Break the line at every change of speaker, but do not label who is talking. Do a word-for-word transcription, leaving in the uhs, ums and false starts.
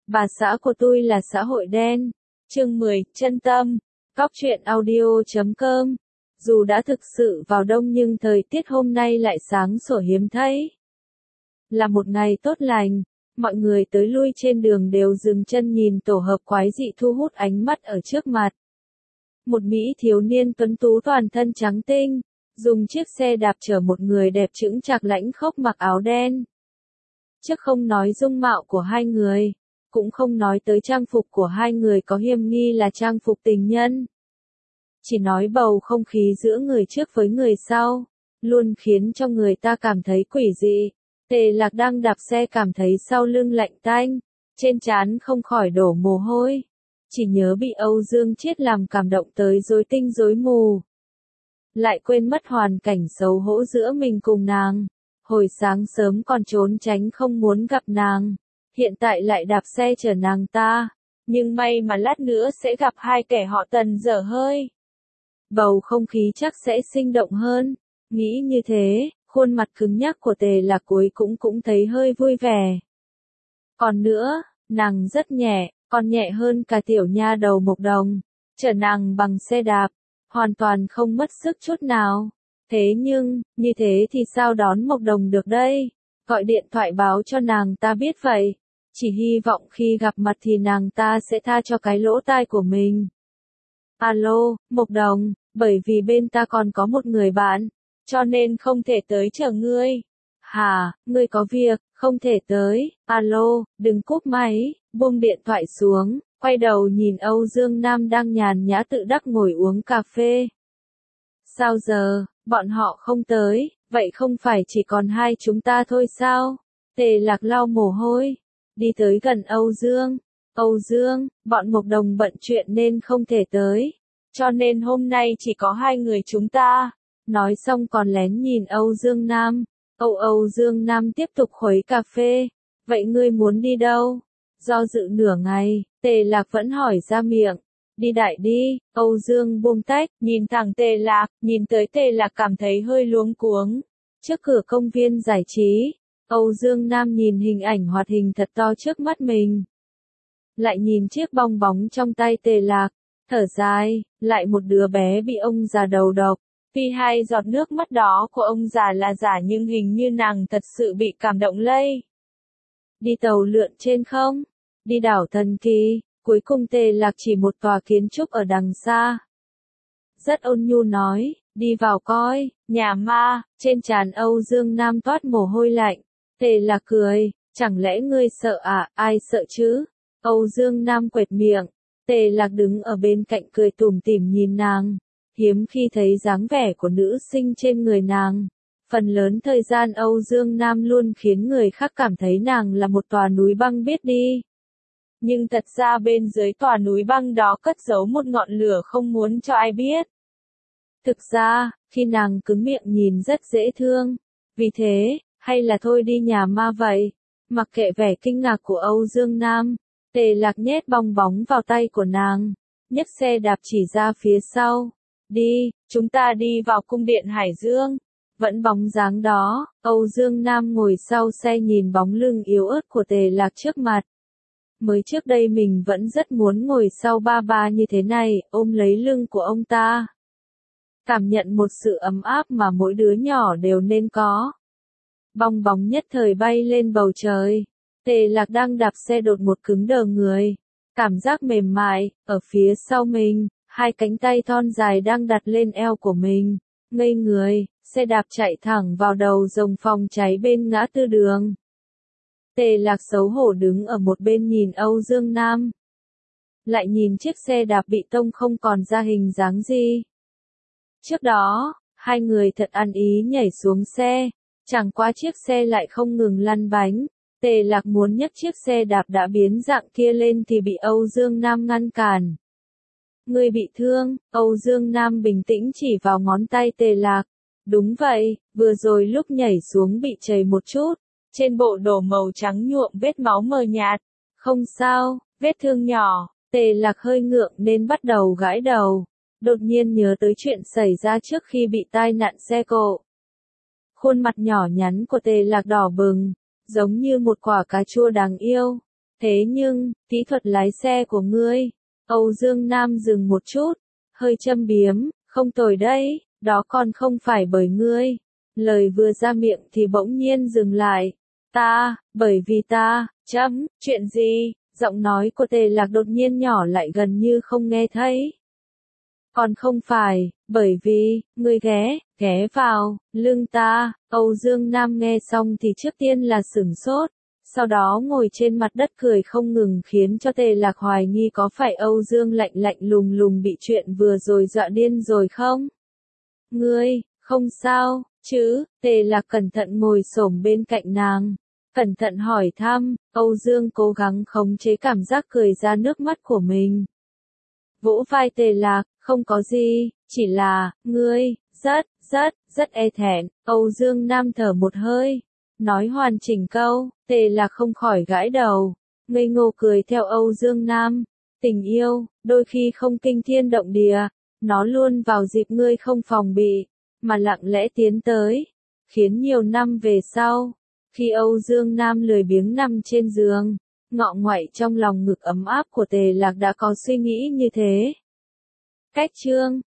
Bà xã của tôi là xã hội đen. Chương mười, chân tâm. Cóc truyện audio chấm com. Dù đã thực sự vào đông nhưng thời tiết hôm nay lại sáng sủa hiếm thấy. Là một ngày tốt lành, mọi người tới lui trên đường đều dừng chân nhìn tổ hợp quái dị thu hút ánh mắt ở trước mặt. Một mỹ thiếu niên tuấn tú toàn thân trắng tinh, dùng chiếc xe đạp chở một người đẹp chững chạc lãnh khốc mặc áo đen. Trước không nói dung mạo của hai người, cũng không nói tới trang phục của hai người có hiềm nghi là trang phục tình nhân. Chỉ nói bầu không khí giữa người trước với người sau, luôn khiến cho người ta cảm thấy quỷ dị. Tề Lạc đang đạp xe cảm thấy sau lưng lạnh tanh, trên trán không khỏi đổ mồ hôi. Chỉ nhớ bị Âu Dương Chiết làm cảm động tới rối tinh rối mù. Lại quên mất hoàn cảnh xấu hổ giữa mình cùng nàng. Hồi sáng sớm còn trốn tránh không muốn gặp nàng. Hiện tại lại đạp xe chở nàng ta. Nhưng may mà lát nữa sẽ gặp hai kẻ họ Tần dở hơi. Bầu không khí chắc sẽ sinh động hơn. Nghĩ như thế, khuôn mặt cứng nhắc của Tề Lạc cuối cũng cũng thấy hơi vui vẻ. Còn nữa, nàng rất nhẹ, còn nhẹ hơn cả tiểu nha đầu Mộc Đồng. Chở nàng bằng xe đạp, hoàn toàn không mất sức chút nào. Thế nhưng, như thế thì sao đón Mộc Đồng được đây? Gọi điện thoại báo cho nàng ta biết vậy. Chỉ hy vọng khi gặp mặt thì nàng ta sẽ tha cho cái lỗ tai của mình. Alo, Mộc Đồng, bởi vì bên ta còn có một người bạn, cho nên không thể tới chờ ngươi. Hả, ngươi có việc, không thể tới. Alo, đừng cúp máy, buông điện thoại xuống, quay đầu nhìn Âu Dương Nam đang nhàn nhã tự đắc ngồi uống cà phê. Sao giờ, bọn họ không tới, vậy không phải chỉ còn hai chúng ta thôi sao? Tề Lạc lau mồ hôi, đi tới gần Âu Dương. Âu Dương, bọn Mộc Đồng bận chuyện nên không thể tới, cho nên hôm nay chỉ có hai người chúng ta. Nói xong còn lén nhìn Âu Dương Nam. Âu Âu Dương Nam tiếp tục khuấy cà phê. Vậy ngươi muốn đi đâu? Do dự nửa ngày, Tề Lạc vẫn hỏi ra miệng. Đi đại đi. Âu Dương buông tách, nhìn thẳng Tề Lạc, nhìn tới Tề Lạc cảm thấy hơi luống cuống. Trước cửa công viên giải trí, Âu Dương Nam nhìn hình ảnh hoạt hình thật to trước mắt mình. Lại nhìn chiếc bong bóng trong tay Tề Lạc, thở dài, lại một đứa bé bị ông già đầu độc. Vì hai giọt nước mắt đó của ông già là giả nhưng hình như nàng thật sự bị cảm động lây. Đi tàu lượn trên không? Đi đảo Thần Kỳ? Cuối cùng Tề Lạc chỉ một tòa kiến trúc ở đằng xa. Rất ôn nhu nói, đi vào coi, nhà ma. Trên trán Âu Dương Nam toát mồ hôi lạnh. Tề Lạc cười, chẳng lẽ ngươi sợ à, ai sợ chứ? Âu Dương Nam quệt miệng. Tề Lạc đứng ở bên cạnh cười tủm tỉm nhìn nàng. Hiếm khi thấy dáng vẻ của nữ sinh trên người nàng. Phần lớn thời gian Âu Dương Nam luôn khiến người khác cảm thấy nàng là một tòa núi băng biết đi. Nhưng thật ra bên dưới tòa núi băng đó cất giấu một ngọn lửa không muốn cho ai biết. Thực ra, khi nàng cứng miệng nhìn rất dễ thương. Vì thế, hay là thôi đi nhà ma vậy. Mặc kệ vẻ kinh ngạc của Âu Dương Nam, Tề Lạc nhét bong bóng vào tay của nàng, nhấc xe đạp chỉ ra phía sau. Đi, chúng ta đi vào cung điện Hải Dương. Vẫn bóng dáng đó, Âu Dương Nam ngồi sau xe nhìn bóng lưng yếu ớt của Tề Lạc trước mặt. Mới trước đây mình vẫn rất muốn ngồi sau ba ba như thế này, ôm lấy lưng của ông ta. Cảm nhận một sự ấm áp mà mỗi đứa nhỏ đều nên có. Bong bóng nhất thời bay lên bầu trời. Tề Lạc đang đạp xe đột một cứng đờ người. Cảm giác mềm mại, ở phía sau mình. Hai cánh tay thon dài đang đặt lên eo của mình. Ngây người, xe đạp chạy thẳng vào đầu dòng phòng cháy bên ngã tư đường. Tề Lạc xấu hổ đứng ở một bên nhìn Âu Dương Nam. Lại nhìn chiếc xe đạp bị tông không còn ra hình dáng gì. Trước đó, hai người thật ăn ý nhảy xuống xe. Chẳng qua chiếc xe lại không ngừng lăn bánh. Tề Lạc muốn nhấc chiếc xe đạp đã biến dạng kia lên thì bị Âu Dương Nam ngăn cản. Ngươi bị thương, Âu Dương Nam bình tĩnh chỉ vào ngón tay Tề Lạc. Đúng vậy, vừa rồi lúc nhảy xuống bị chảy một chút. Trên bộ đồ màu trắng nhuộm vết máu mờ nhạt. Không sao, vết thương nhỏ. Tề Lạc hơi ngượng nên bắt đầu gãi đầu. Đột nhiên nhớ tới chuyện xảy ra trước khi bị tai nạn xe cộ. Khuôn mặt nhỏ nhắn của Tề Lạc đỏ bừng, giống như một quả cà chua đáng yêu. Thế nhưng, kỹ thuật lái xe của ngươi, Âu Dương Nam dừng một chút, hơi châm biếm, không tồi đấy, đó còn không phải bởi ngươi. Lời vừa ra miệng thì bỗng nhiên dừng lại. Ta, bởi vì ta, chấm, chuyện gì? Giọng nói của Tề Lạc đột nhiên nhỏ lại gần như không nghe thấy. Còn không phải, bởi vì, ngươi ghé, ghé vào, lưng ta. Âu Dương Nam nghe xong thì trước tiên là sửng sốt, sau đó ngồi trên mặt đất cười không ngừng khiến cho Tề Lạc hoài nghi có phải Âu Dương lạnh lạnh lùng lùng bị chuyện vừa rồi dọa điên rồi không? Ngươi, không sao, chứ? Tề Lạc cẩn thận ngồi xổm bên cạnh nàng, cẩn thận hỏi thăm. Âu Dương cố gắng khống chế cảm giác cười ra nước mắt của mình. Vỗ vai Tề Lạc, không có gì, chỉ là, ngươi, rất, rất, rất e thẹn. Âu Dương Nam thở một hơi, nói hoàn chỉnh câu. Tề Lạc không khỏi gãi đầu, ngây ngô cười theo Âu Dương Nam. Tình yêu, đôi khi không kinh thiên động địa, nó luôn vào dịp ngươi không phòng bị, mà lặng lẽ tiến tới, khiến nhiều năm về sau, khi Âu Dương Nam lười biếng nằm trên giường, ngọ ngoại trong lòng ngực ấm áp của Tề Lạc đã có suy nghĩ như thế. Cách chương